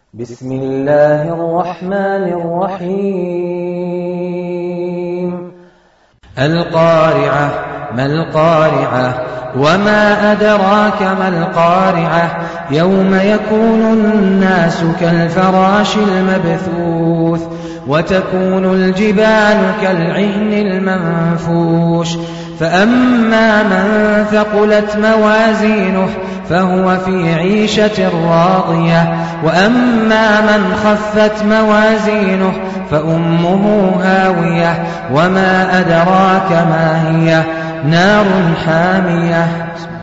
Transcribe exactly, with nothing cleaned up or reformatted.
بسم الله الرحمن الرحيم القارعة. ما القارعة؟ وما أدراك ما القارعة؟ يوم يكون الناس كالفراش المبثوث وتكون الجبال كالعهن المنفوش فأما من ثقلت موازينه فهو في عيشة راضية وأما من خفت موازينه فأمه هاوية وما أدراك ما هي نار حامية.